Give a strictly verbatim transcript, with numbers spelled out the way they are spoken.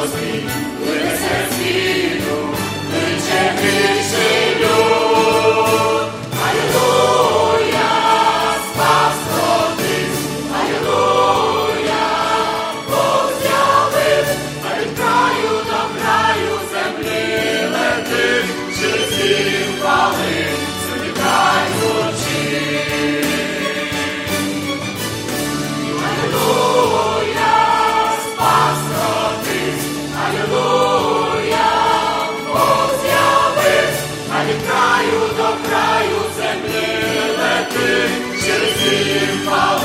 Господи, винесе світу, кличе більший люд. Алілуя, спас родився, алілуя, Бог з'явився, а від краю до краю землі летить, через всі хвали, сюди край звучить. Алілуя, спас родився, алілуя, Бог з'явився, а від краю до краю землі летить, через всі хвали.